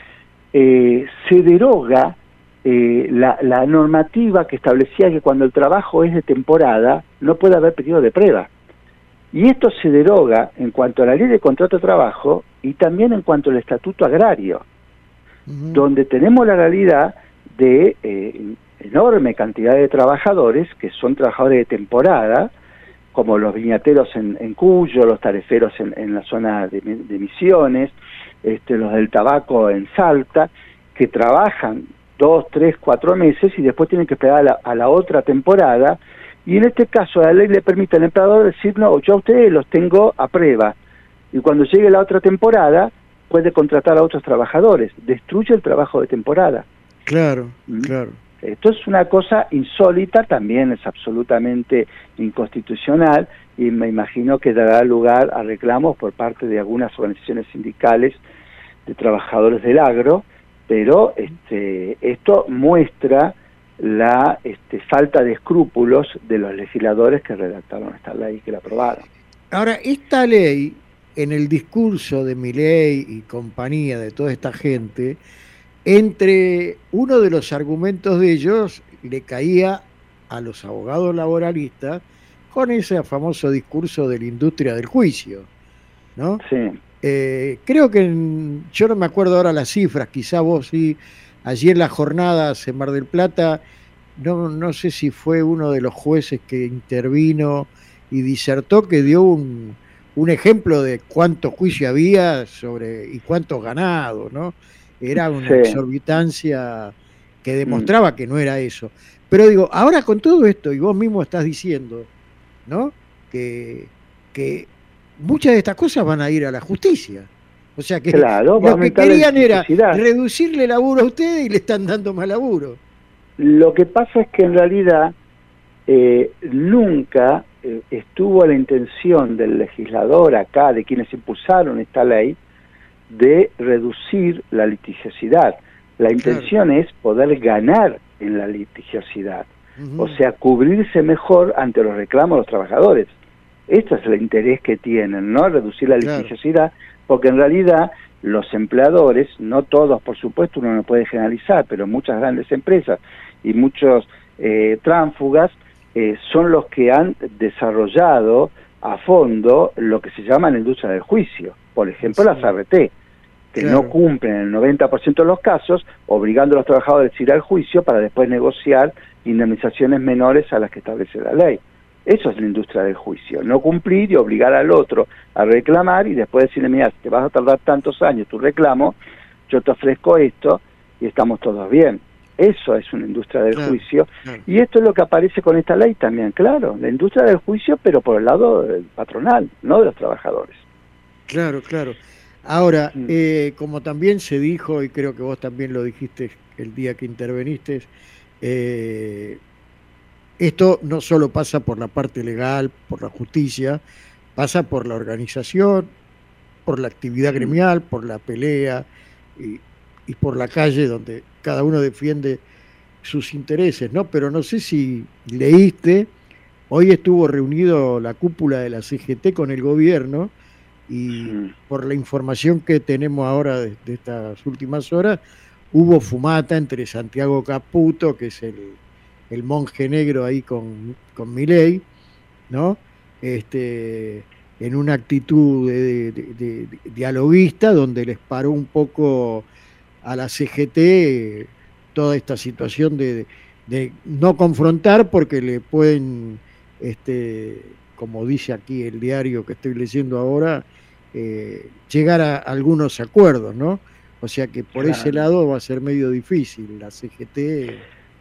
eh, se deroga eh, la, la normativa que establecía que cuando el trabajo es de temporada no puede haber periodo de prueba. Y esto se deroga en cuanto a la ley de contrato de trabajo y también en cuanto al estatuto agrario, uh-huh. donde tenemos la realidad de eh, enorme cantidad de trabajadores que son trabajadores de temporada, como los viñateros en, en Cuyo, los tareferos en, en la zona de, de Misiones, este, los del tabaco en Salta, que trabajan dos, tres, cuatro meses y después tienen que esperar a la, a la otra temporada. Y en este caso la ley le permite al empleador decir, no, yo a ustedes los tengo a prueba, y cuando llegue la otra temporada puede contratar a otros trabajadores, destruye el trabajo de temporada. Claro, ¿Mm? claro. Esto es una cosa insólita, también es absolutamente inconstitucional, y me imagino que dará lugar a reclamos por parte de algunas organizaciones sindicales de trabajadores del agro, pero este, esto muestra la este, falta de escrúpulos de los legisladores que redactaron esta ley y que la aprobaron. Ahora, esta ley en el discurso de Milei y compañía de toda esta gente, entre uno de los argumentos de ellos le caía a los abogados laboralistas con ese famoso discurso de la industria del juicio, ¿no? Sí. Eh, creo que, en, yo no me acuerdo ahora las cifras, quizá vos sí, allí en las jornadas en Mar del Plata, no, no sé si fue uno de los jueces que intervino y disertó, que dio un, un ejemplo de cuánto juicio había sobre y cuántos ganados, ¿no? Era una Sí. exorbitancia que demostraba mm. que no era eso. Pero digo, ahora con todo esto, y vos mismo estás diciendo, ¿no? Que, que muchas de estas cosas van a ir a la justicia. O sea que claro, lo que querían era reducirle laburo a ustedes y le están dando más laburo. Lo que pasa es que en realidad eh, nunca eh, estuvo la intención del legislador acá, de quienes impulsaron esta ley, de reducir la litigiosidad. La intención claro. es poder ganar en la litigiosidad, uh-huh. o sea, cubrirse mejor ante los reclamos de los trabajadores. Este es el interés que tienen, ¿no? Reducir la claro. litigiosidad, porque en realidad los empleadores, no todos, por supuesto, uno no puede generalizar, pero muchas grandes empresas y muchos eh, tránsfugas eh, son los que han desarrollado a fondo lo que se llama la industria del juicio. Por ejemplo, sí. las A R T, que claro. no cumplen el noventa por ciento de los casos, obligando a los trabajadores a ir al juicio para después negociar indemnizaciones menores a las que establece la ley. Eso es la industria del juicio, no cumplir y obligar al otro a reclamar y después decirle, mira, si te vas a tardar tantos años tu reclamo, yo te ofrezco esto y estamos todos bien. Eso es una industria del claro, juicio claro. y esto es lo que aparece con esta ley también, claro, la industria del juicio, pero por el lado patronal, no de los trabajadores. Claro, claro. Ahora, mm. eh, como también se dijo, y creo que vos también lo dijiste el día que interveniste, eh, esto no solo pasa por la parte legal, por la justicia, pasa por la organización, por la actividad gremial, por la pelea y, y por la calle donde cada uno defiende sus intereses, ¿no? Pero no sé si leíste, hoy estuvo reunido la cúpula de la C G T con el gobierno y mm. por la información que tenemos ahora de, de estas últimas horas, hubo fumata entre Santiago Caputo, que es el el monje negro ahí con, con Milei, ¿no? Este, en una actitud de, de, de, de dialoguista, donde les paró un poco a la C G T toda esta situación de, de no confrontar, porque le pueden, este, como dice aquí el diario que estoy leyendo ahora, eh, llegar a algunos acuerdos, ¿no? O sea que por claro. ese lado va a ser medio difícil. La C G T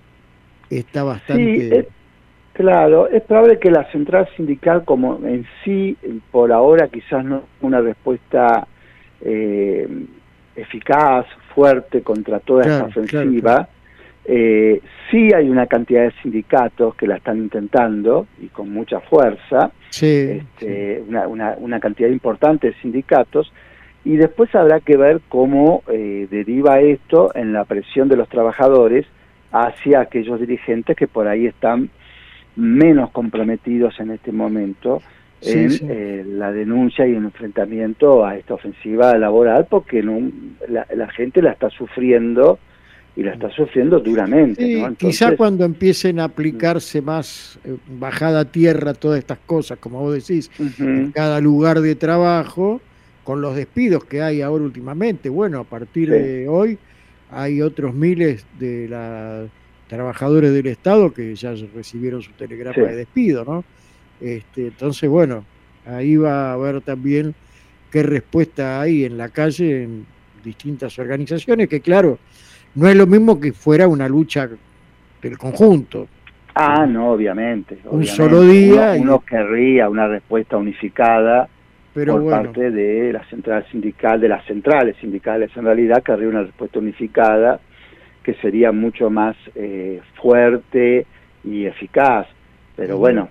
está bastante... Sí, es, claro, es probable que la central sindical como en sí, por ahora quizás no una respuesta eh, eficaz, fuerte contra toda claro, esta ofensiva. Claro, claro. Eh, sí hay una cantidad de sindicatos que la están intentando y con mucha fuerza, sí, este, sí. Una, una, una cantidad importante de sindicatos, y después habrá que ver cómo eh, deriva esto en la presión de los trabajadores hacia aquellos dirigentes que por ahí están menos comprometidos en este momento sí, en sí. Eh, la denuncia y el enfrentamiento a esta ofensiva laboral, porque no, la, la gente la está sufriendo y la está sufriendo duramente. Sí, ¿no? Entonces, quizá cuando empiecen a aplicarse más eh, bajada a tierra todas estas cosas, como vos decís, uh-huh. en cada lugar de trabajo, con los despidos que hay ahora últimamente, bueno, a partir sí. de hoy hay otros miles de los trabajadores del Estado que ya recibieron su telegrama sí. de despido, ¿no? Este, entonces, bueno, ahí va a haber también qué respuesta hay en la calle en distintas organizaciones, que claro, no es lo mismo que fuera una lucha del conjunto. Ah, no, obviamente. Un obviamente. solo día. Uno, uno querría una respuesta unificada pero por bueno. parte de la central sindical, de las centrales sindicales, en realidad querría una respuesta unificada que sería mucho más eh, fuerte y eficaz. Pero uh-huh. bueno,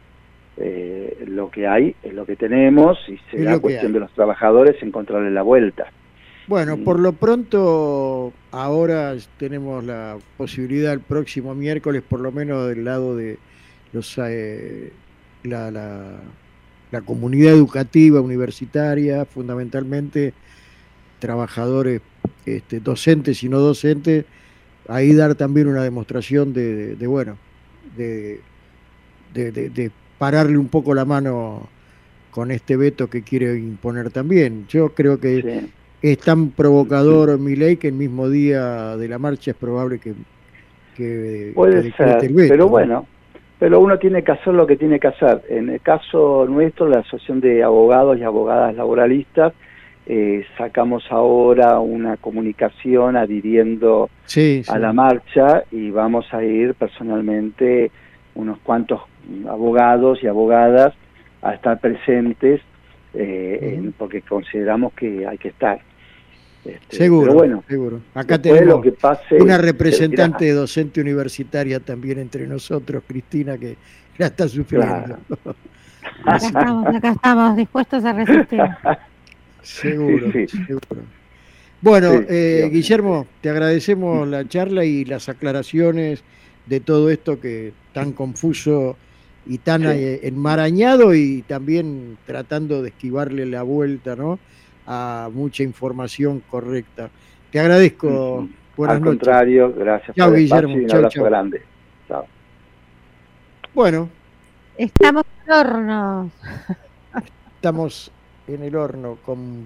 eh, lo que hay es lo que tenemos y será cuestión de los trabajadores encontrarle la vuelta. Bueno, por lo pronto ahora tenemos la posibilidad el próximo miércoles, por lo menos del lado de los eh, la, la, la comunidad educativa, universitaria, fundamentalmente trabajadores este, docentes y no docentes, ahí dar también una demostración de, de, de bueno, de, de, de, de pararle un poco la mano con este veto que quiere imponer también. Yo creo que sí. Es tan provocador Milei que el mismo día de la marcha es probable que, que puede que ser, el veto, pero ¿no? Bueno, pero uno tiene que hacer lo que tiene que hacer. En el caso nuestro, la Asociación de Abogados y Abogadas Laboralistas, eh, sacamos ahora una comunicación adhiriendo sí, sí. a la marcha y vamos a ir personalmente unos cuantos abogados y abogadas a estar presentes eh, uh-huh. en, porque consideramos que hay que estar. Este, seguro, pero bueno, seguro. Acá tenemos lo que pase, una representante docente universitaria también entre nosotros, Cristina, que la está sufriendo. Claro. Acá estamos, acá estamos dispuestos a resistir. Seguro, sí, sí. seguro. Bueno, sí, eh, sí, Guillermo, te agradecemos la charla y las aclaraciones de todo esto que tan confuso y tan sí. enmarañado, y también tratando de esquivarle la vuelta, ¿no?, a mucha información correcta. Te agradezco. Uh-huh. Buenas Al noches. contrario, gracias chao, por el Guillermo. espacio y un chau, abrazo chau. grande. Chao. Bueno. Estamos en horno. Estamos en el horno con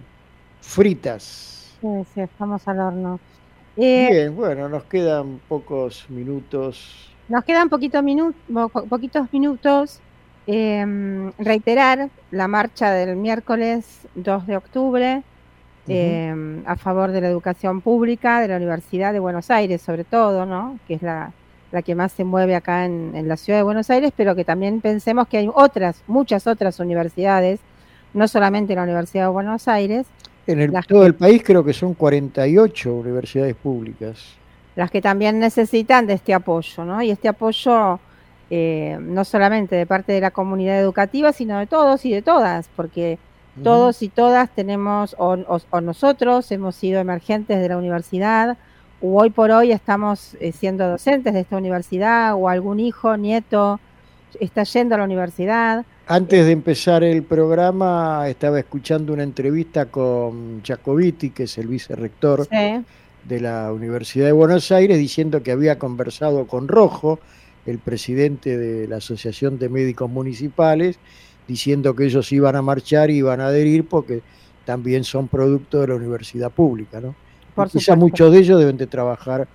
fritas. Sí, sí, estamos al horno. Eh, Bien, bueno, nos quedan pocos minutos. Nos quedan poquito minu- po- poquitos minutos. Eh, reiterar la marcha del miércoles dos de octubre uh-huh. eh, a favor de la educación pública de la Universidad de Buenos Aires, sobre todo, ¿no?, que es la, la que más se mueve acá en, en la ciudad de Buenos Aires, pero que también pensemos que hay otras, muchas otras universidades, no solamente la Universidad de Buenos Aires. En el, todo que, el país creo que son cuarenta y ocho universidades públicas. Las que también necesitan de este apoyo, ¿no? Y este apoyo eh, no solamente de parte de la comunidad educativa, sino de todos y de todas, porque uh-huh. todos y todas tenemos, o, o, o nosotros hemos sido emergentes de la universidad, o hoy por hoy estamos eh, siendo docentes de esta universidad, o algún hijo, nieto, está yendo a la universidad. Antes de empezar el programa estaba escuchando una entrevista con Jacobiti, que es el vicerrector sí. de la Universidad de Buenos Aires, diciendo que había conversado con Rojo, el presidente de la Asociación de Médicos Municipales, diciendo que ellos iban a marchar y iban a adherir porque también son producto de la universidad pública, ¿no? Por quizá muchos de ellos deben de trabajar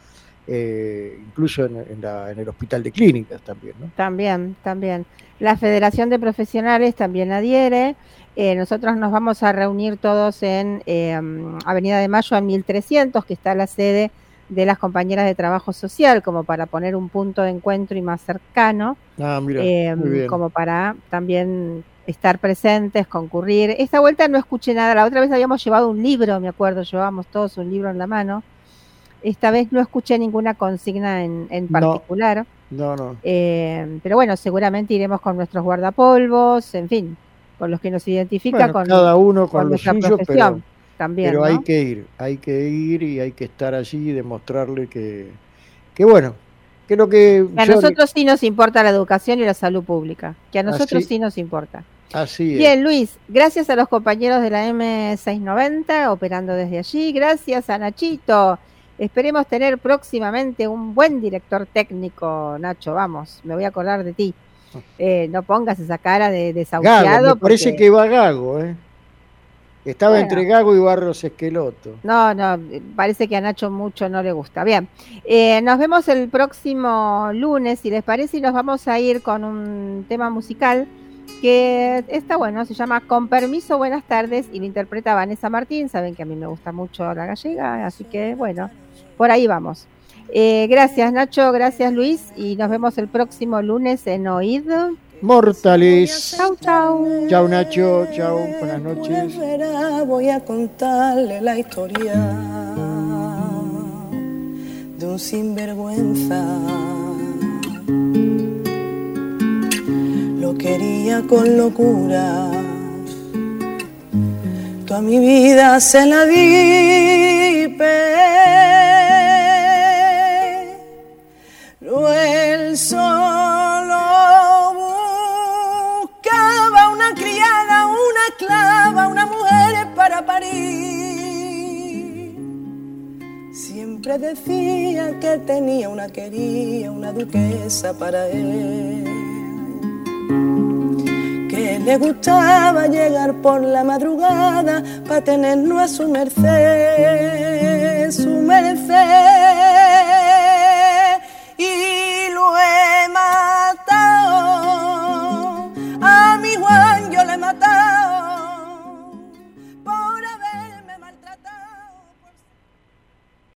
eh, incluso en, en, la, en el hospital de clínicas también, ¿no? También, también. La Federación de Profesionales también adhiere. Eh, nosotros nos vamos a reunir todos en eh, Avenida de Mayo a mil trescientos, que está la sede de las compañeras de trabajo social, como para poner un punto de encuentro y más cercano, ah, mira, eh, muy bien. como para también estar presentes, concurrir. Esta vuelta no escuché nada, la otra vez habíamos llevado un libro, me acuerdo, llevábamos todos un libro en la mano. Esta vez no escuché ninguna consigna en, en particular. No, no. no. Eh, pero bueno, seguramente iremos con nuestros guardapolvos, en fin, con los que nos identifica, bueno, con cada uno con, con lo nuestra suyo, profesión. Pero... También, Pero ¿no? hay que ir, hay que ir y hay que estar allí y demostrarle que, que bueno, que lo que... que a yo... nosotros sí nos importa la educación y la salud pública, que a nosotros así, sí nos importa. Así es. Bien, Luis, gracias a los compañeros de la eme seiscientos noventa, operando desde allí, gracias a Nachito. Esperemos tener próximamente un buen director técnico, Nacho, vamos, me voy a acordar de ti. Eh, no pongas esa cara de desahuciado. Gago, me porque... parece que va Gago, ¿eh? Estaba bueno. entre Gago y Barros Esqueloto. No, no, parece que a Nacho mucho no le gusta. Bien, eh, nos vemos el próximo lunes, si les parece, y nos vamos a ir con un tema musical que está bueno, se llama Con permiso, buenas tardes, y lo interpreta Vanessa Martín. Saben que a mí me gusta mucho la gallega, así que bueno, por ahí vamos. Eh, gracias Nacho, gracias Luis, y nos vemos el próximo lunes en Oíd Mortales. Chau, chau. Chau Nacho, chau, buenas noches. Voy a contarle la historia de un sinvergüenza. Lo quería con locura, toda mi vida se la di, pero él solo buscaba una criada esclava, una mujer para parir. Siempre decía que tenía una quería, una duquesa para él, que le gustaba llegar por la madrugada para tenernos a su merced, su merced.